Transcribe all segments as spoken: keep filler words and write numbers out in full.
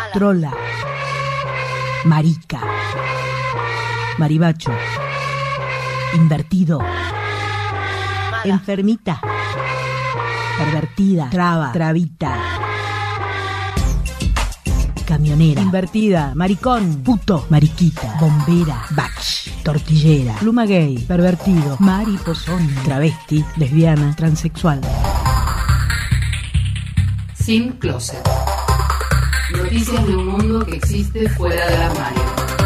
trola, marica, maribacho, invertido, enfermita, pervertida, traba, trabita, camionera, invertida, maricón, puto, mariquita, bombera, bach, tortillera, pluma gay, pervertido, mariposón, travesti, lesbiana, transexual. Sin closet. Noticias de un mundo que existe fuera del armario.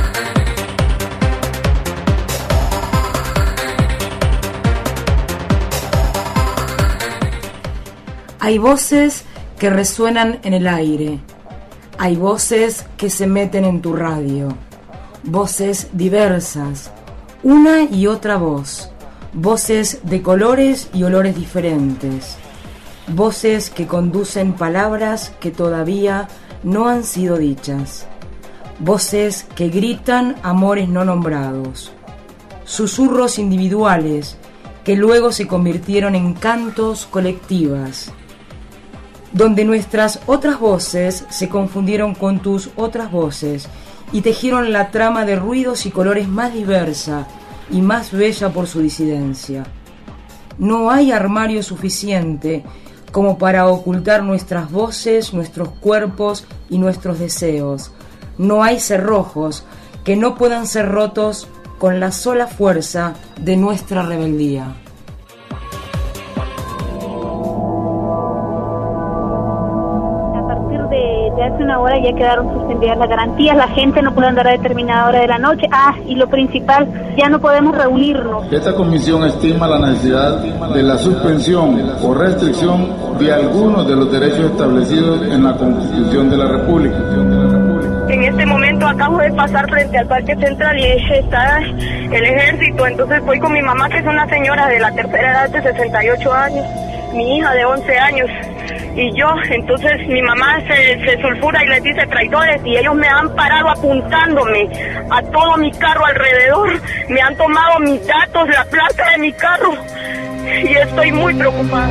Hay voces que resuenan en el aire. Hay voces que se meten en tu radio. Voces diversas. Una y otra voz. Voces de colores y olores diferentes. Voces que conducen palabras que todavía no han sido dichas. Voces que gritan amores no nombrados. Susurros individuales que luego se convirtieron en cantos colectivas, donde nuestras otras voces se confundieron con tus otras voces y tejieron la trama de ruidos y colores más diversa y más bella por su disidencia. No hay armario suficiente como para ocultar nuestras voces, nuestros cuerpos y nuestros deseos. No hay cerrojos que no puedan ser rotos con la sola fuerza de nuestra rebeldía. De hace una hora ya quedaron suspendidas las garantías, la gente no puede andar a determinada hora de la noche. Ah, y lo principal, ya no podemos reunirnos. Esta comisión estima la necesidad de la suspensión o restricción de algunos de los derechos establecidos en la Constitución de la República. En este momento acabo de pasar frente al Parque Central y está el ejército, entonces voy con mi mamá, que es una señora de la tercera edad de sesenta y ocho años, mi hija de once años. Y yo, entonces mi mamá se, se sulfura y les dice traidores, y ellos me han parado apuntándome a todo mi carro alrededor, me han tomado mis datos, la placa de mi carro, y estoy muy preocupada.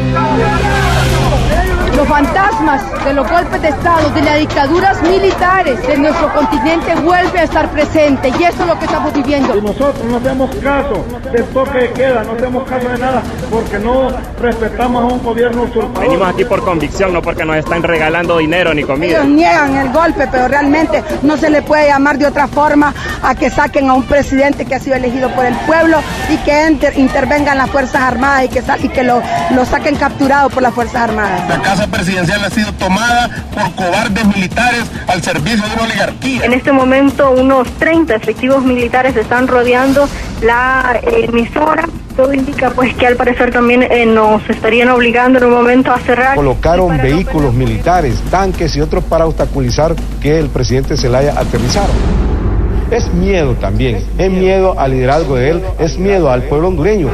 Los fantasmas de los golpes de Estado, de las dictaduras militares de nuestro continente vuelven a estar presentes, y eso es lo que estamos viviendo. Y nosotros no hacemos caso del toque de queda, no hacemos caso de nada, porque no respetamos a un gobierno usurpador. Venimos aquí por convicción, no porque nos están regalando dinero ni comida. Ellos niegan el golpe, pero realmente no se le puede llamar de otra forma a que saquen a un presidente que ha sido elegido por el pueblo y que inter, intervengan las Fuerzas Armadas y que, y que lo, lo saquen capturado por las Fuerzas Armadas. La casa presidencial ha sido tomada por cobardes militares al servicio de una oligarquía. En este momento unos treinta efectivos militares están rodeando la emisora. Todo indica pues que al parecer también eh, nos estarían obligando en un momento a cerrar. Colocaron vehículos militares, tanques y otros para obstaculizar que el presidente Zelaya aterrizara. Es miedo también, es miedo al liderazgo de él, es miedo al pueblo hondureño.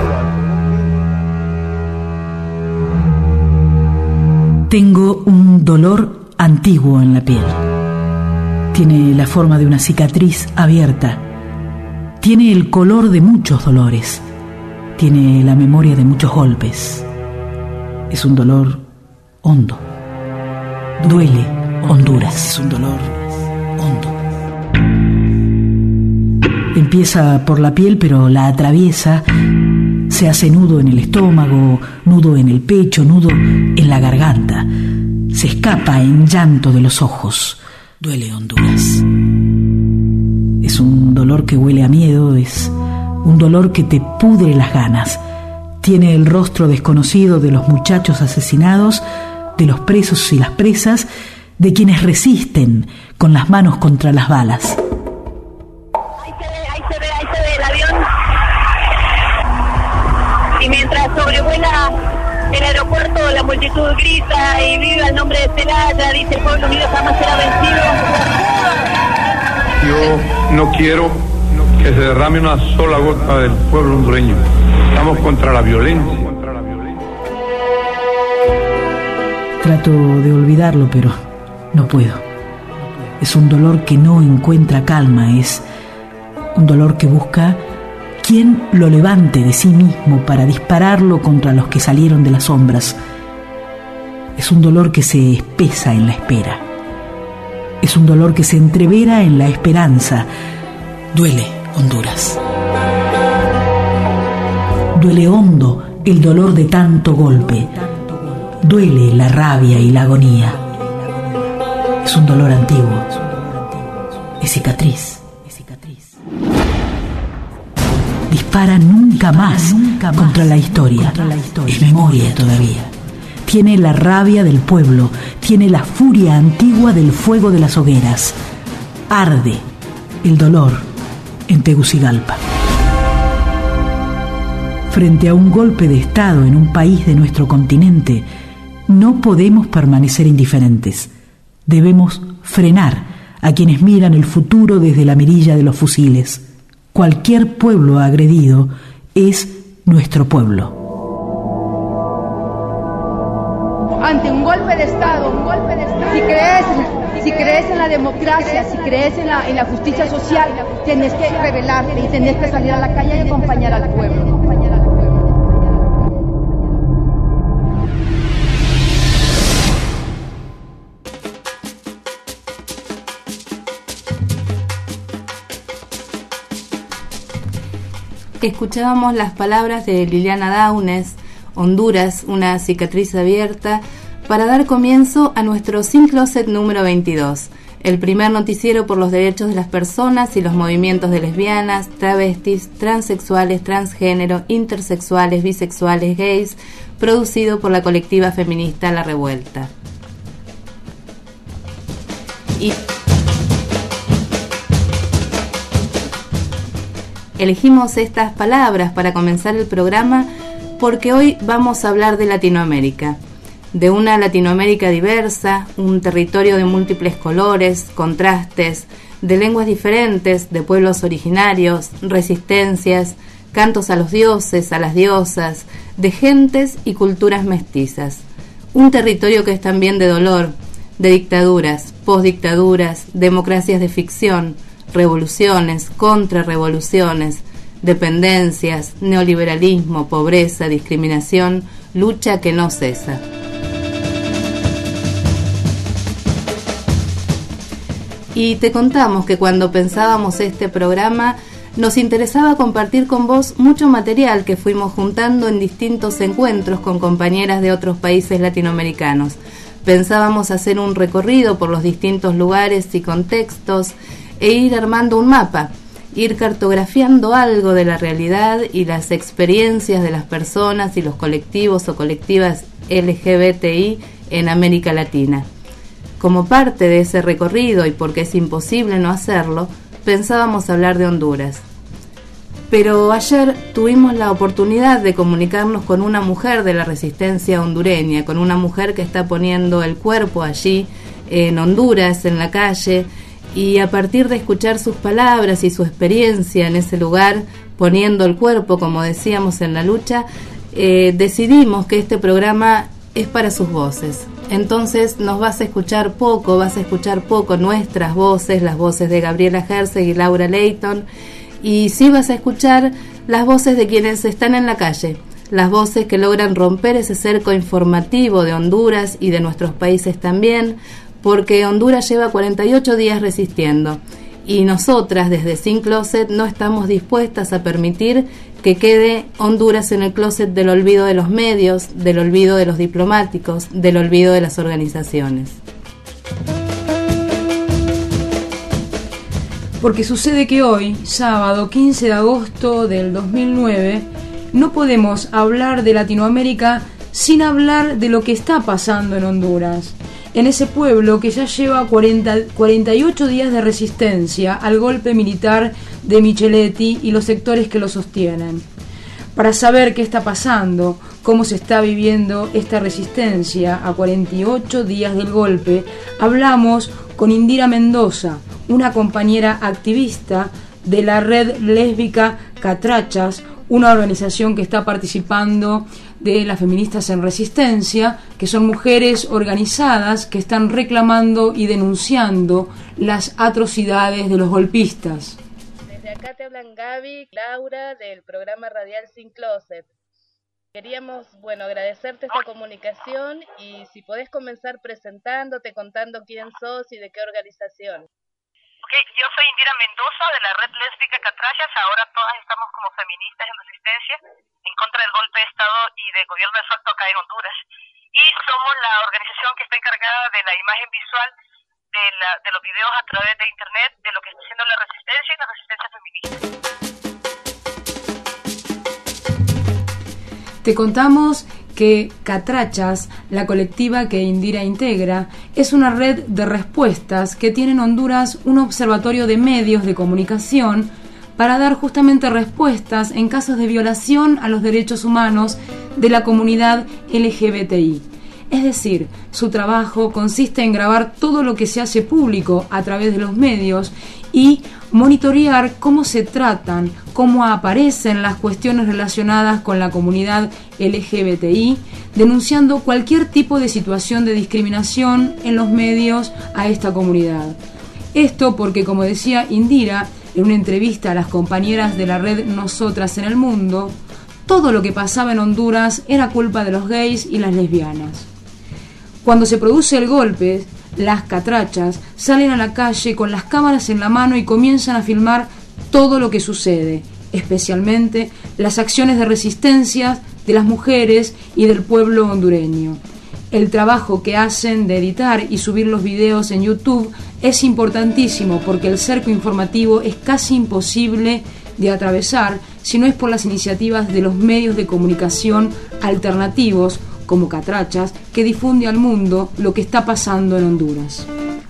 Tengo un dolor antiguo en la piel. Tiene la forma de una cicatriz abierta. Tiene el color de muchos dolores. Tiene la memoria de muchos golpes. Es un dolor hondo. Duele Honduras. Es un dolor hondo. Empieza por la piel, pero la atraviesa. Se hace nudo en el estómago, nudo en el pecho, nudo en la garganta. Se escapa en llanto de los ojos. Duele Honduras. Es un dolor que huele a miedo, es un dolor que te pudre las ganas. Tiene el rostro desconocido de los muchachos asesinados, de los presos y las presas, de quienes resisten con las manos contra las balas. Ahí se ve, ahí se ve, ahí se ve el avión. Y mientras sobrevuela el aeropuerto, la multitud grita y viva el nombre de Zelaya, dice el pueblo unido jamás será vencido. Yo no quiero que se derrame una sola gota del pueblo hondureño. Estamos contra la violencia. Trato de olvidarlo, pero no puedo. Es un dolor que no encuentra calma, es un dolor que busca quien lo levante de sí mismo para dispararlo contra los que salieron de las sombras. Es un dolor que se espesa en la espera. Es un dolor que se entrevera en la esperanza. Duele, Honduras. Duele hondo el dolor de tanto golpe. Duele la rabia y la agonía. Es un dolor antiguo. Es cicatriz. Dispara nunca más contra la historia. Es memoria todavía. Tiene la rabia del pueblo, tiene la furia antigua del fuego de las hogueras. Arde el dolor en Tegucigalpa. Frente a un golpe de Estado en un país de nuestro continente, no podemos permanecer indiferentes. Debemos frenar a quienes miran el futuro desde la mirilla de los fusiles. Cualquier pueblo agredido es nuestro pueblo. Ante un golpe de Estado, un golpe de Estado. Si crees, si crees en la democracia, si crees en la, en la justicia social, tienes que rebelarte y tienes que salir a la calle y acompañar al pueblo. Escuchábamos las palabras de Liliana Daunes, Honduras, una cicatriz abierta, para dar comienzo a nuestro Sin Closet número veintidós, el primer noticiero por los derechos de las personas y los movimientos de lesbianas, travestis, transexuales, transgénero, intersexuales, bisexuales, gays, producido por la colectiva feminista La Revuelta. Y elegimos estas palabras para comenzar el programa porque hoy vamos a hablar de Latinoamérica, de una Latinoamérica diversa, un territorio de múltiples colores, contrastes, de lenguas diferentes, de pueblos originarios, resistencias, cantos a los dioses, a las diosas, de gentes y culturas mestizas. Un territorio que es también de dolor, de dictaduras, postdictaduras, democracias de ficción, revoluciones, contrarrevoluciones, dependencias, neoliberalismo, pobreza, discriminación, lucha que no cesa. Y te contamos que cuando pensábamos este programa nos interesaba compartir con vos mucho material que fuimos juntando en distintos encuentros con compañeras de otros países latinoamericanos. Pensábamos hacer un recorrido por los distintos lugares y contextos e ir armando un mapa, ir cartografiando algo de la realidad y las experiencias de las personas y los colectivos o colectivas L G B T I en América Latina. Como parte de ese recorrido, y porque es imposible no hacerlo, pensábamos hablar de Honduras. Pero ayer tuvimos la oportunidad de comunicarnos con una mujer de la resistencia hondureña, con una mujer que está poniendo el cuerpo allí en Honduras, en la calle, y a partir de escuchar sus palabras y su experiencia en ese lugar, poniendo el cuerpo, como decíamos, en la lucha, eh, decidimos que este programa es para sus voces. Entonces nos vas a escuchar poco, vas a escuchar poco nuestras voces, las voces de Gabriela Herzeg y Laura Leighton, y sí vas a escuchar las voces de quienes están en la calle, las voces que logran romper ese cerco informativo de Honduras y de nuestros países también, porque Honduras lleva cuarenta y ocho días resistiendo y nosotras desde Sin Closet no estamos dispuestas a permitir que quede Honduras en el closet del olvido de los medios, del olvido de los diplomáticos, del olvido de las organizaciones. Porque sucede que hoy, sábado quince de agosto del dos mil nueve, no podemos hablar de Latinoamérica sin hablar de lo que está pasando en Honduras, en ese pueblo que ya lleva cuarenta, cuarenta y ocho días de resistencia al golpe militar de Micheletti y los sectores que lo sostienen. Para saber qué está pasando, cómo se está viviendo esta resistencia a cuarenta y ocho días del golpe, hablamos con Indira Mendoza, una compañera activista de la red lésbica Catrachas, una organización que está participando de las feministas en resistencia, que son mujeres organizadas que están reclamando y denunciando las atrocidades de los golpistas. Desde acá te hablan Gaby, Laura, del programa radial Sin Closet. Queríamos, bueno, agradecerte esta comunicación y si podés comenzar presentándote, contando quién sos y de qué organización. Ok, yo soy Indira Mendoza de la Red Lésbica Catrachas. Ahora todas estamos como feministas en resistencia en contra del golpe de Estado y del gobierno de facto acá en Honduras. Y somos la organización que está encargada de la imagen visual de, la, de los videos a través de internet de lo que está haciendo la resistencia y la resistencia feminista. Te contamos que Catrachas, la colectiva que Indira integra, es una red de respuestas que tiene en Honduras un observatorio de medios de comunicación para dar justamente respuestas en casos de violación a los derechos humanos de la comunidad L G B T I. Es decir, su trabajo consiste en grabar todo lo que se hace público a través de los medios y monitorear cómo se tratan, cómo aparecen las cuestiones relacionadas con la comunidad L G B T I, denunciando cualquier tipo de situación de discriminación en los medios a esta comunidad. Esto porque, como decía Indira en una entrevista a las compañeras de la red Nosotras en el Mundo, todo lo que pasaba en Honduras era culpa de los gays y las lesbianas. Cuando se produce el golpe, las catrachas salen a la calle con las cámaras en la mano y comienzan a filmar todo lo que sucede, especialmente las acciones de resistencia de las mujeres y del pueblo hondureño. El trabajo que hacen de editar y subir los videos en YouTube es importantísimo porque el cerco informativo es casi imposible de atravesar si no es por las iniciativas de los medios de comunicación alternativos como Catrachas, que difunde al mundo lo que está pasando en Honduras.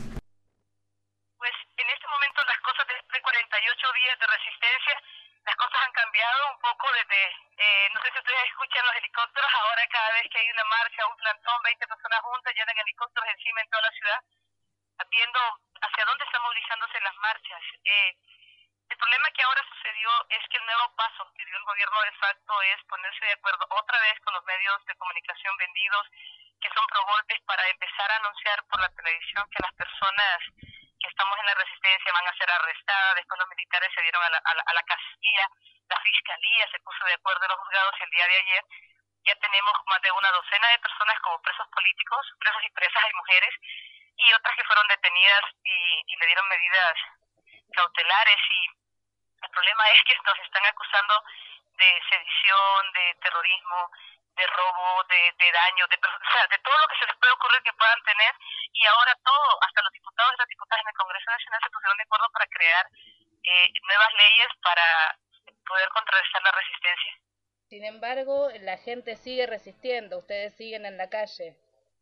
Pues en este momento las cosas, después de cuarenta y ocho días de resistencia, las cosas han cambiado un poco desde, eh, no sé si ustedes escuchan los helicópteros, ahora cada vez que hay una marcha, un plantón, veinte personas juntas, llenan helicópteros encima en toda la ciudad, viendo hacia dónde están movilizándose las marchas. Eh, El problema que ahora sucedió es que el nuevo paso que dio el gobierno de facto es ponerse de acuerdo otra vez con los medios de comunicación vendidos que son pro golpes para empezar a anunciar por la televisión que las personas que estamos en la resistencia van a ser arrestadas. Después los militares se dieron a la, a la, a la casilla, la fiscalía se puso de acuerdo en los juzgados y el día de ayer ya tenemos más de una docena de personas como presos políticos, presos y presas, hay mujeres, y otras que fueron detenidas y, y le dieron medidas cautelares. Y el problema es que nos están acusando de sedición, de terrorismo, de robo, de, de daño, de, o sea, de todo lo que se les puede ocurrir que puedan tener, y ahora todo, hasta los diputados y las diputadas en el Congreso Nacional se pusieron de acuerdo para crear eh, nuevas leyes para poder contrarrestar la resistencia. Sin embargo, la gente sigue resistiendo, ustedes siguen en la calle.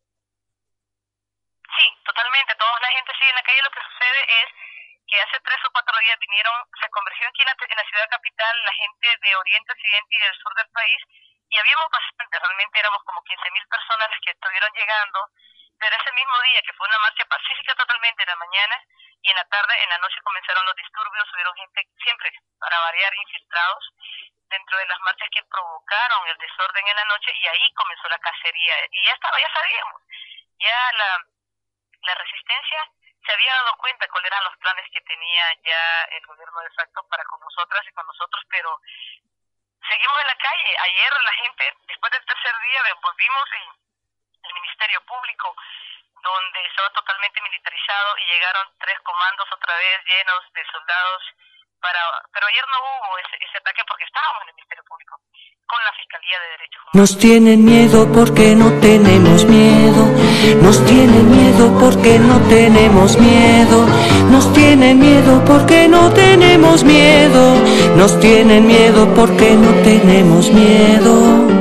Sí, totalmente, toda la gente sigue en la calle. Lo que sucede es que hace tres o cuatro días vinieron, se convirtió aquí en la, en la ciudad capital la gente de Oriente, Occidente y del sur del país, y habíamos bastante, realmente éramos como quince mil personas las que estuvieron llegando, pero ese mismo día, que fue una marcha pacífica totalmente en la mañana, y en la tarde, en la noche comenzaron los disturbios, hubieron gente, siempre para variar, infiltrados dentro de las marchas que provocaron el desorden en la noche, y ahí comenzó la cacería, y ya estaba, ya sabíamos, ya la, la resistencia se había dado cuenta cuáles eran los planes que tenía ya el gobierno de facto para con nosotras y con nosotros, pero seguimos en la calle. Ayer la gente, después del tercer día, volvimos en el Ministerio Público, donde estaba totalmente militarizado, y llegaron tres comandos otra vez llenos de soldados, para, pero ayer no hubo ese, ese ataque porque estábamos en el Ministerio Público con la Fiscalía de Derechos Humanos. Nos tienen miedo porque no tenemos miedo, nos tienen miedo porque no tenemos miedo, nos tienen miedo porque no tenemos miedo, nos tienen miedo porque no tenemos miedo,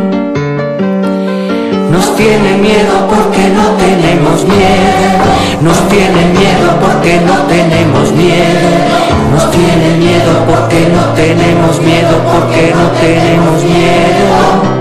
nos tienen miedo porque no tenemos miedo, nos tienen miedo porque no tenemos miedo, nos tienen miedo porque no tenemos miedo, porque no tenemos miedo.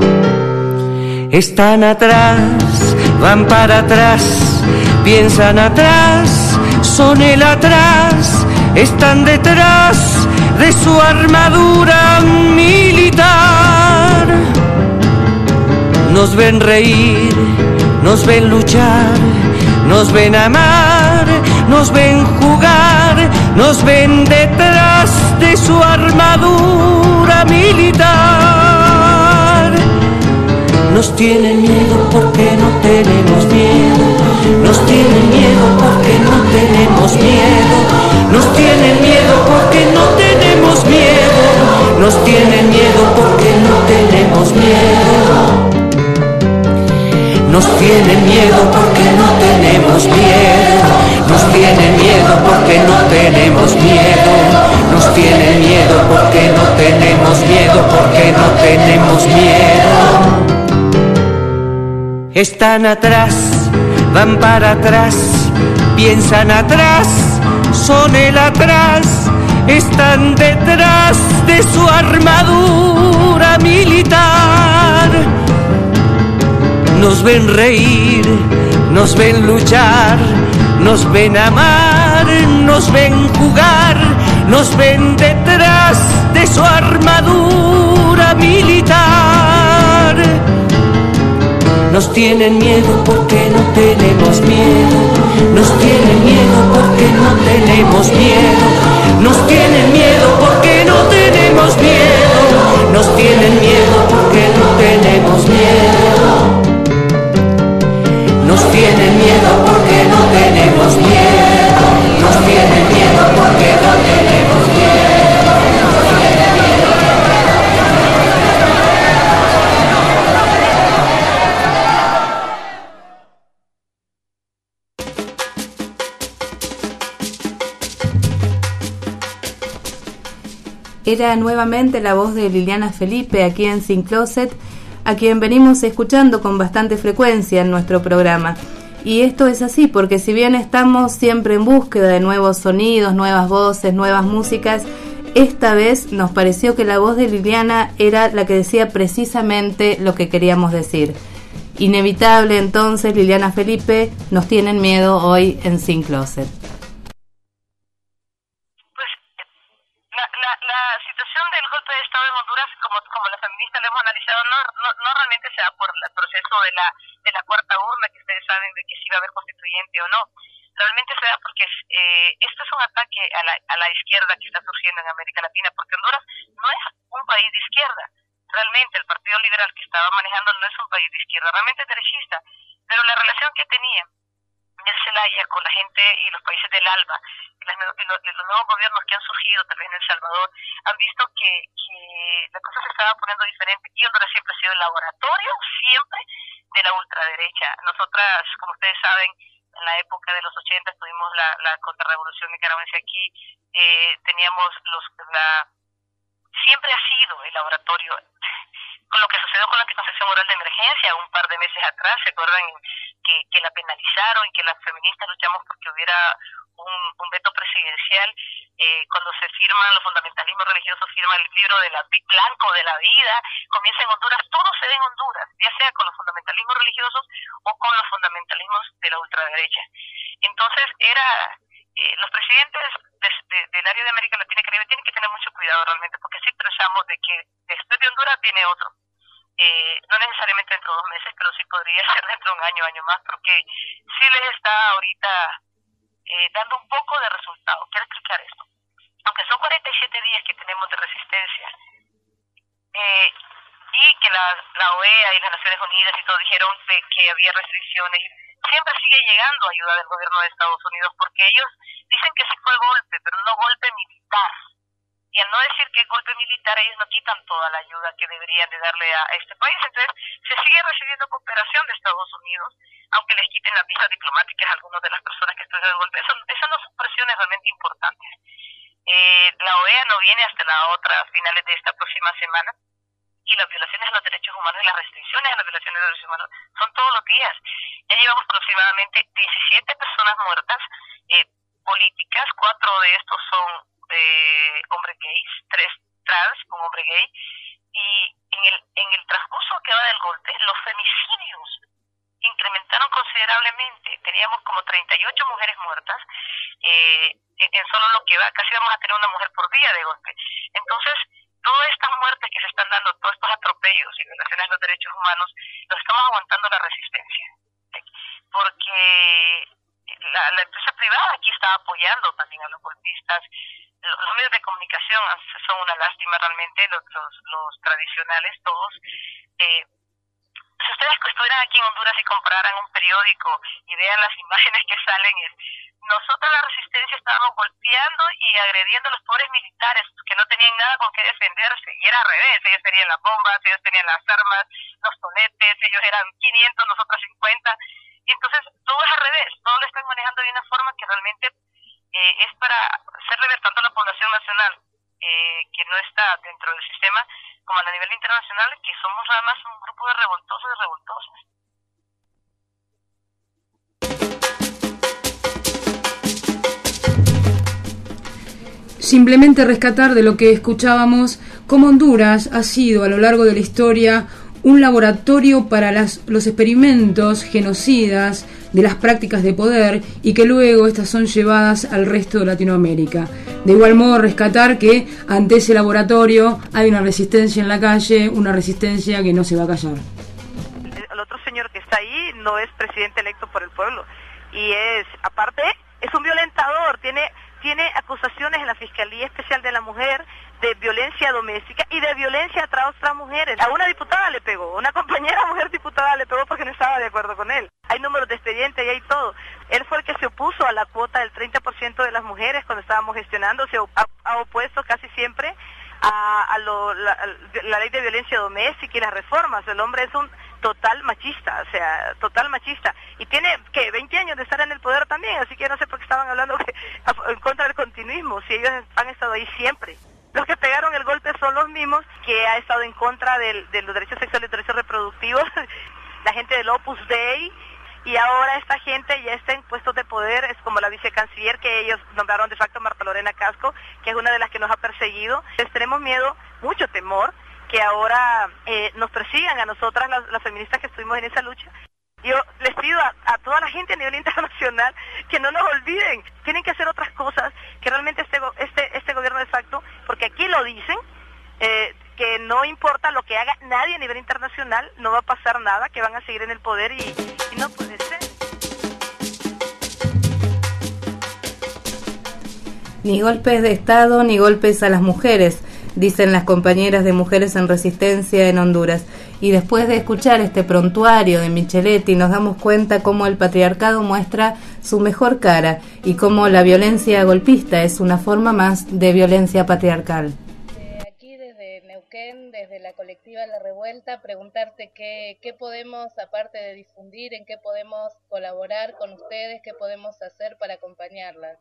Están atrás, van para atrás, piensan atrás, son el atrás, están detrás de su armadura militar. Nos ven reír, nos ven luchar, nos ven amar, nos ven jugar, nos ven detrás de su armadura militar. nos tienen miedo porque no tenemos miedo, nos tienen miedo porque no tenemos miedo, nos tienen miedo porque no tenemos miedo, nos tienen miedo porque no tenemos miedo. Nos tienen miedo porque no tenemos miedo, nos tienen miedo porque no tenemos miedo, nos tienen miedo porque no tenemos miedo, porque no tenemos miedo. Están atrás, van para atrás, piensan atrás, son el atrás, están detrás de su armadura militar. Nos ven reír, nos ven luchar, nos ven amar, nos ven jugar, nos ven detrás de su armadura militar. Nos tienen miedo porque no tenemos miedo, nos tienen miedo porque no tenemos miedo, nos tienen miedo porque no tenemos miedo, nos tienen miedo porque no tenemos miedo. Nos tienen miedo porque no tenemos miedo, nos tienen miedo porque no tenemos miedo, nos tienen miedo. Era nuevamente la voz de Liliana Felipe aquí en Sin Closet, a quien venimos escuchando con bastante frecuencia en nuestro programa. Y esto es así porque si bien estamos siempre en búsqueda de nuevos sonidos, nuevas voces, nuevas músicas, esta vez nos pareció que la voz de Liliana era la que decía precisamente lo que queríamos decir. Inevitable entonces, Liliana Felipe, nos tienen miedo hoy en Sin Closet. No, no, no realmente se da por el proceso de la de la cuarta urna, que ustedes saben de que si va a haber constituyente o no. Realmente se da porque eh, esto es un ataque a la, a la izquierda que está surgiendo en América Latina, porque Honduras no es un país de izquierda. Realmente el Partido Liberal que estaba manejando no es un país de izquierda, realmente es derechista. Pero la relación que tenía el Zelaya con la gente y los países del ALBA, y los, y los, y los nuevos gobiernos que han surgido también en El Salvador, han visto que, que la cosa se estaba poniendo diferente, y Honduras siempre ha sido el laboratorio, siempre, de la ultraderecha. Nosotras, como ustedes saben, en la época de los ochenta tuvimos la, la contrarrevolución nicaragüense aquí, eh, teníamos los, la, siempre ha sido el laboratorio. Con lo que sucedió con la anticoncepción oral de emergencia un par de meses atrás, ¿se acuerdan que, que la penalizaron y que las feministas luchamos porque hubiera un, un veto presidencial? Eh, cuando se firman los fundamentalismos religiosos, firma el libro de la blanco de la vida, comienza en Honduras, todo se ve en Honduras, ya sea con los fundamentalismos religiosos o con los fundamentalismos de la ultraderecha. Entonces era... Eh, los presidentes de, de, del área de América Latina y Caribe tienen que tener mucho cuidado realmente, porque si pensamos de que después de Honduras viene otro, eh, no necesariamente dentro de dos meses, pero sí podría ser dentro de un año, año más, porque sí les está ahorita eh, dando un poco de resultado. Quiero explicar esto. Aunque son cuarenta y siete días que tenemos de resistencia, eh, y que la, la O E A y las Naciones Unidas y todo dijeron de que había restricciones, siempre sigue llegando ayuda del gobierno de Estados Unidos, porque ellos dicen que sí fue golpe, pero no golpe militar. Y al no decir que es golpe militar, ellos no quitan toda la ayuda que deberían de darle a este país. Entonces, se sigue recibiendo cooperación de Estados Unidos, aunque les quiten las visas diplomáticas a algunas de las personas que están en el golpe. Eso, esas no son presiones realmente importantes. Eh, la O E A no viene hasta la otra, a finales de esta próxima semana, y las violaciones a los derechos humanos y las restricciones a las violaciones de los derechos humanos son todos los días. Ya llevamos aproximadamente diecisiete personas muertas eh, políticas, cuatro de estos son eh, hombres gays, tres trans, un hombre gay, y en el, en el transcurso que va del golpe, los femicidios incrementaron considerablemente. Teníamos como treinta y ocho mujeres muertas, eh, en, en solo lo que va, casi vamos a tener una mujer por día de golpe. Entonces, todas estas muertes que se están dando, todos estos atropellos y violaciones a los derechos humanos, los estamos aguantando la resistencia. Porque la, la empresa privada aquí está apoyando también a los golpistas. Los, los medios de comunicación son una lástima realmente, los, los, los tradicionales todos. Eh, si ustedes estuvieran aquí en Honduras y compraran un periódico y vean las imágenes que salen, es nosotros la resistencia estábamos golpeando y agrediendo a los pobres militares que no tenían nada con qué defenderse, y era al revés, ellos tenían las bombas, ellos tenían las armas, los toletes, ellos eran quinientos, nosotros cincuenta, y entonces todo es al revés, todo lo están manejando de una forma que realmente eh, es para hacerle ver tanto a la población nacional eh, que no está dentro del sistema, como a nivel internacional, que somos nada más un grupo de revoltosos y revoltosos. Simplemente rescatar de lo que escuchábamos cómo Honduras ha sido a lo largo de la historia un laboratorio para las, los experimentos genocidas de las prácticas de poder, y que luego estas son llevadas al resto de Latinoamérica. De igual modo, rescatar que ante ese laboratorio hay una resistencia en la calle, una resistencia que no se va a callar. El otro señor que está ahí no es presidente electo por el pueblo, y es, aparte, es un violentador, tiene... tiene acusaciones en la Fiscalía Especial de la Mujer de violencia doméstica y de violencia a otras mujeres. A una diputada le pegó, una compañera mujer diputada le pegó porque no estaba de acuerdo con él. Hay números de expediente y hay todo. Él fue el que se opuso a la cuota del treinta por ciento de las mujeres cuando estábamos gestionando, se ha, ha opuesto casi siempre a, a lo, la, la ley de violencia doméstica y las reformas. El hombre es un total machista, o sea, total machista, y tiene, ¿qué?, veinte años de estar en el poder también, así que no sé por qué estaban hablando que, en contra del continuismo, si ellos han estado ahí siempre. Los que pegaron el golpe son los mismos que ha estado en contra del, de los derechos sexuales y derechos reproductivos, la gente del Opus Dei, y ahora esta gente ya está en puestos de poder, es como la vicecanciller que ellos nombraron de facto, Marta Lorena Casco, que es una de las que nos ha perseguido. Entonces tenemos miedo, mucho temor, que ahora eh, nos persigan a nosotras, las, las feministas que estuvimos en esa lucha. Yo les pido a, a toda la gente a nivel internacional que no nos olviden, tienen que hacer otras cosas, que realmente este este este gobierno de facto, porque aquí lo dicen, eh, que no importa lo que haga nadie a nivel internacional, no va a pasar nada, que van a seguir en el poder, y, y no puede ser. Ni golpes de Estado, ni golpes a las mujeres, dicen las compañeras de Mujeres en Resistencia en Honduras. Y después de escuchar este prontuario de Micheletti, nos damos cuenta cómo el patriarcado muestra su mejor cara y cómo la violencia golpista es una forma más de violencia patriarcal. Aquí desde Neuquén, desde la colectiva La Revuelta, preguntarte qué, qué podemos, aparte de difundir, en qué podemos colaborar con ustedes, qué podemos hacer para acompañarlas.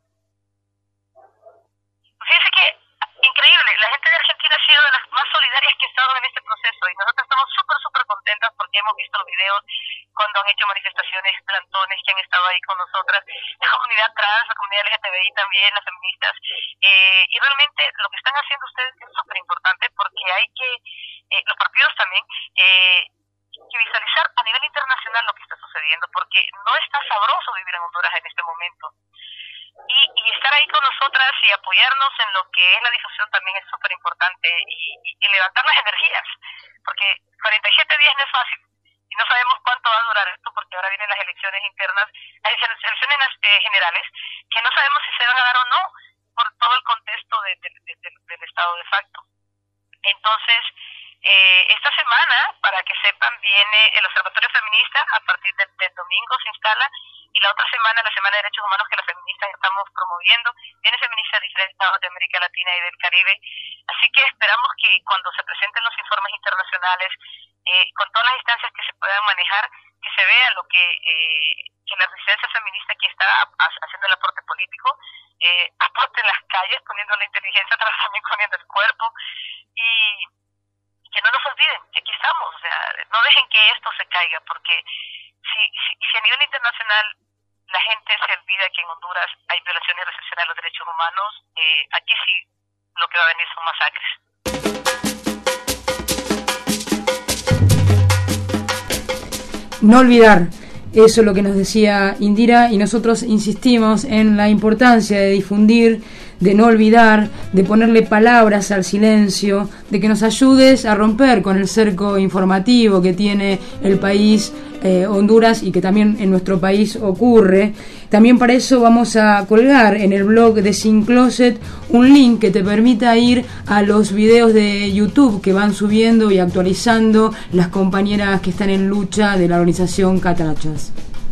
Fíjese que increíble, la gente de Argentina ha sido de las más solidarias que ha estado en este proceso, y nosotros estamos súper, súper contentas porque hemos visto los videos cuando han hecho manifestaciones, plantones que han estado ahí con nosotras, la comunidad trans, la comunidad L G T B I también, las feministas, eh, y realmente lo que están haciendo ustedes es súper importante porque hay que, eh, los partidos también, eh, que visualizar a nivel internacional lo que está sucediendo, porque no está sabroso vivir en Honduras en este momento. Y, y estar ahí con nosotras y apoyarnos en lo que es la difusión también es súper importante, y, y, y levantar las energías, porque cuarenta y siete días no es fácil y no sabemos cuánto va a durar esto, porque ahora vienen las elecciones internas, las elecciones eh, generales, que no sabemos si se van a dar o no por todo el contexto de, de, de, de, del estado de facto. Entonces, eh, esta semana, para que sepan, viene el Observatorio Feminista, a partir del, del domingo se instala, y la otra semana, la Semana de Derechos Humanos que las feministas estamos promoviendo, viene feministas de diferentes estados de América Latina y del Caribe, así que esperamos que cuando se presenten los informes internacionales, eh, con todas las instancias que se puedan manejar, que se vea lo que, eh, que la resistencia feminista aquí está haciendo el aporte político, eh, aporte en las calles, poniendo la inteligencia, pero también poniendo el cuerpo, y que no nos olviden que aquí estamos, o sea, no dejen que esto se caiga, porque si, si, si a nivel internacional la gente se olvida que en Honduras hay violaciones y restricciones de los derechos humanos, eh, aquí sí lo que va a venir son masacres. No olvidar, eso es lo que nos decía Indira, y nosotros insistimos en la importancia de difundir, de no olvidar, de ponerle palabras al silencio, de que nos ayudes a romper con el cerco informativo que tiene el país eh, Honduras y que también en nuestro país ocurre. También para eso vamos a colgar en el blog de Sin Closet un link que te permita ir a los videos de YouTube que van subiendo y actualizando las compañeras que están en lucha de la organización Catrachas.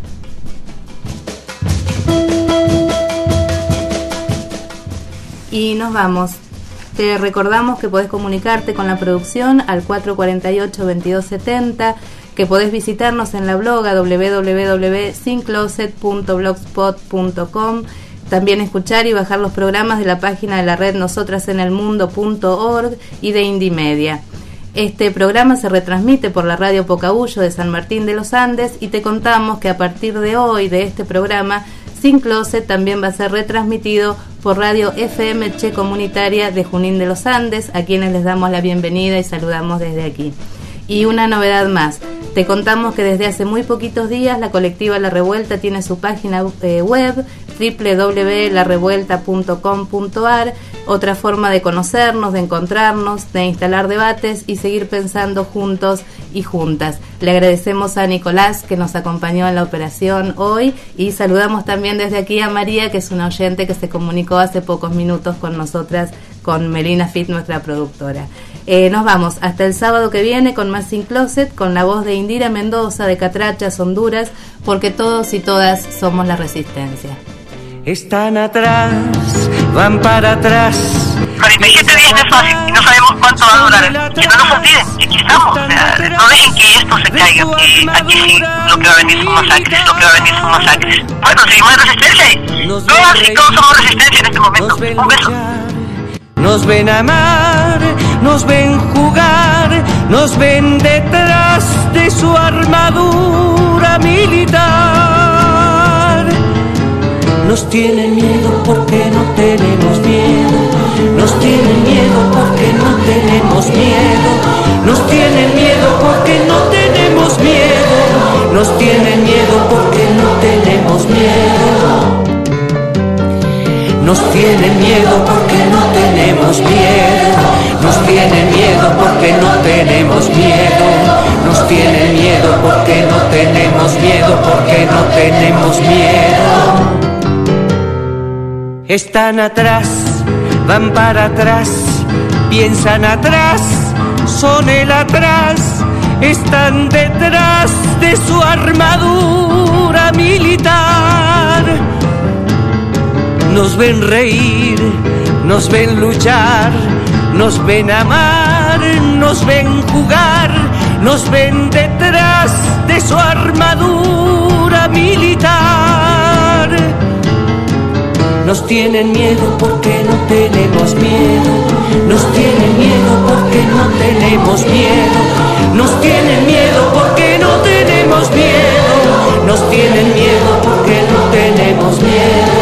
Y nos vamos. Te recordamos que podés comunicarte con la producción al cuatro cuatro ocho, veintidós setenta, que podés visitarnos en la bloga doble u doble u doble u punto sin closet punto blogspot punto com, también escuchar y bajar los programas de la página de la red nosotras en el mundo punto org y de Indimedia. Este programa se retransmite por la radio Pocahuyo de San Martín de los Andes y te contamos que a partir de hoy, de este programa, Sin Closet también va a ser retransmitido por Radio F M Che Comunitaria de Junín de los Andes, a quienes les damos la bienvenida y saludamos desde aquí. Y una novedad más, te contamos que desde hace muy poquitos días la colectiva La Revuelta tiene su página eh, web doble u doble u doble u punto la revuelta punto com punto a r, otra forma de conocernos, de encontrarnos, de instalar debates y seguir pensando juntos y juntas. Le agradecemos a Nicolás que nos acompañó en la operación hoy y saludamos también desde aquí a María, que es una oyente que se comunicó hace pocos minutos con nosotras, con Melina Fit, nuestra productora. Eh, nos vamos hasta el sábado que viene con más Sin Closet, con la voz de Indira Mendoza de Catrachas, Honduras, porque todos y todas somos la resistencia. Están atrás, van para atrás. cuarenta y siete días no es fácil y no sabemos cuánto va a durar. Que no nos olviden, que aquí estamos. O sea, no dejen que esto se caiga, que aquí sí lo que va a venir son masacres, lo que va a venir son masacres. Bueno, seguimos en resistencia. Todas y todos somos resistencia en este momento. Un beso. Nos ven amar, nos ven jugar, nos ven detrás de su armadura militar. Nos tienen miedo porque no tenemos miedo. Nos tienen miedo porque no tenemos miedo. Nos tienen miedo porque no tenemos miedo. Nos tienen miedo porque no tenemos miedo. Nos tienen miedo porque no tenemos miedo. Nos tienen miedo porque no tenemos miedo. Nos tienen miedo porque no tenemos miedo. Porque no tenemos miedo. Están atrás, van para atrás, piensan atrás, son el atrás, están detrás de su armadura militar. Nos ven reír, nos ven luchar, nos ven amar, nos ven jugar, nos ven detrás de su armadura militar. Nos tienen miedo porque no tenemos miedo. Nos tienen miedo porque no tenemos miedo. Nos tienen miedo porque no tenemos miedo. Nos tienen miedo porque no tenemos miedo.